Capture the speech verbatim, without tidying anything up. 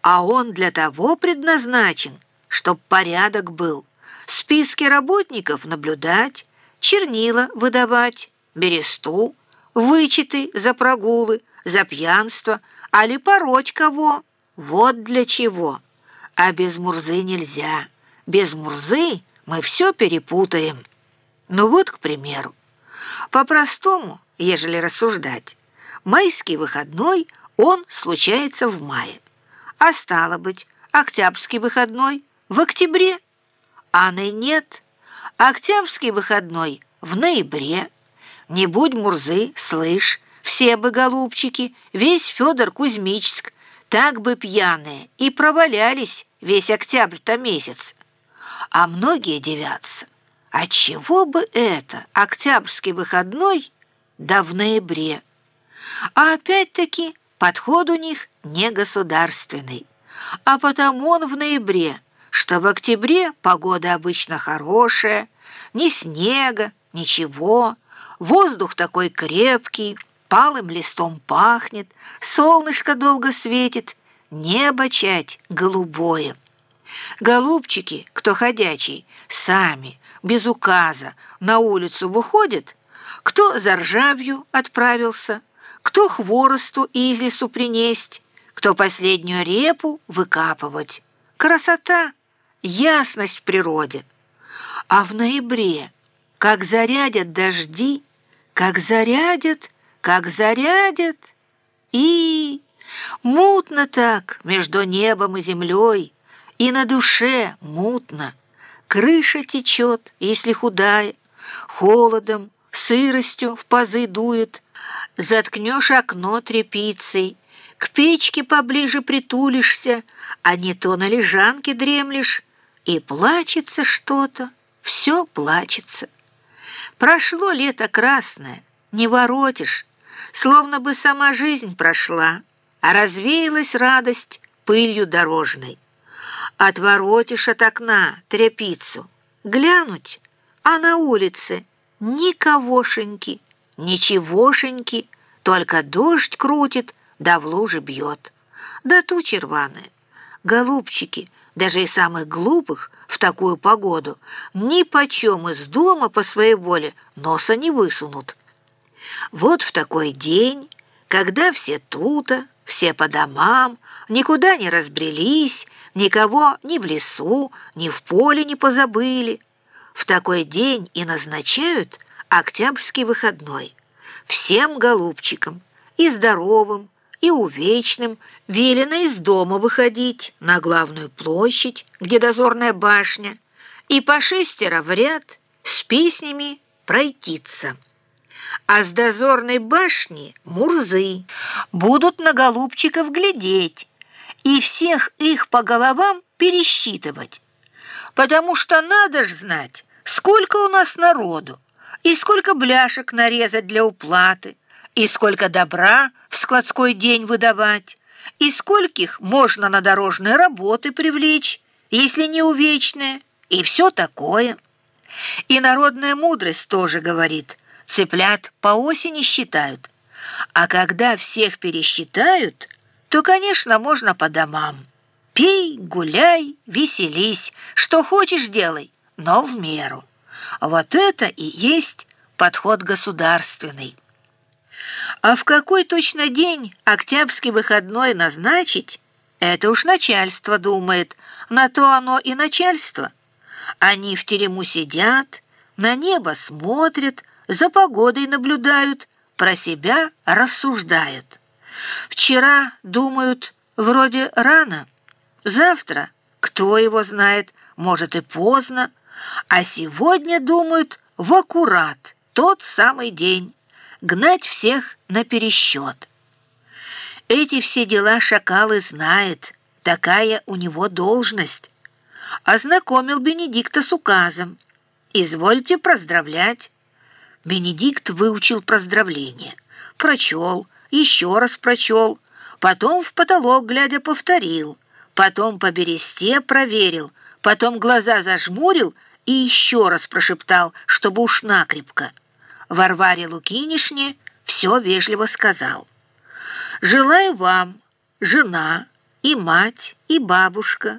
А он для того предназначен, чтоб порядок был. Списки работников наблюдать, чернила выдавать, бересту, вычеты за прогулы, за пьянство, али пороть кого. Вот для чего. А без Мурзы нельзя. Без Мурзы мы все перепутаем. Ну вот, к примеру, по-простому, ежели рассуждать, майский выходной он случается в мае, а стало быть, октябрьский выходной в октябре, а ны нет, октябрьский выходной в ноябре. Не будь Мурзы, слышь, все бы, голубчики, весь Федор Кузьмичск, так бы пьяные и провалялись весь октябрь-то месяц. А многие дивятся, отчего бы это октябрьский выходной да в ноябре? А опять-таки подход у них не государственный, а потому он в ноябре, что в октябре погода обычно хорошая, ни снега, ничего, воздух такой крепкий, палым листом пахнет, солнышко долго светит, небо чать голубое. Голубчики, кто ходячий, сами, без указа, на улицу выходят, кто за ржавью отправился, кто хворосту из лесу принесть, кто последнюю репу выкапывать. Красота, ясность в природе. А в ноябре, как зарядят дожди, как зарядят, как зарядят, и мутно так между небом и землей, и на душе мутно. Крыша течет, если худая, холодом, сыростью в пазы дует. Заткнешь окно тряпицей, к печке поближе притулишься, а не то на лежанке дремлешь, и плачется что-то, все плачется. Прошло лето красное, не воротишь, словно бы сама жизнь прошла, а развеялась радость пылью дорожной. Отворотишь от окна тряпицу, глянуть, а на улице никогошеньки, ничегошеньки, только дождь крутит, да в луже бьет. Да тучи рваные. Голубчики, даже и самых глупых в такую погоду, ни почем из дома по своей воле носа не высунут. Вот в такой день, когда все тута, все по домам, никуда не разбрелись, никого ни в лесу, ни в поле не позабыли, в такой день и назначают октябрьский выходной. Всем голубчикам, и здоровым, и увечным, велено из дома выходить на главную площадь, где дозорная башня, и по шестеро в ряд с песнями пройтиться. А с дозорной башни Мурзы будут на голубчиков глядеть и всех их по головам пересчитывать, потому что надо ж знать, сколько у нас народу, и сколько бляшек нарезать для уплаты, и сколько добра в складской день выдавать, и скольких можно на дорожные работы привлечь, если не увечные, и все такое. И народная мудрость тоже говорит, цыплят по осени считают, а когда всех пересчитают, то, конечно, можно по домам. Пей, гуляй, веселись, что хочешь делай, но в меру. Вот это и есть подход государственный. А в какой точно день октябрьский выходной назначить, это уж начальство думает, на то оно и начальство. Они в терему сидят, на небо смотрят, за погодой наблюдают, про себя рассуждают. Вчера думают, вроде рано, завтра, кто его знает, может и поздно, а сегодня думают в аккурат тот самый день, гнать всех на пересчет. Эти все дела шакалы знает, такая у него должность. Ознакомил Бенедикта с указом. Извольте поздравлять. Бенедикт выучил поздравление, прочел, еще раз прочел, потом в потолок глядя повторил, потом по бересте проверил, потом глаза зажмурил и еще раз прошептал, чтобы уж накрепко. Варваре Лукинишне все вежливо сказал. «Желаю вам, жена, и мать, и бабушка.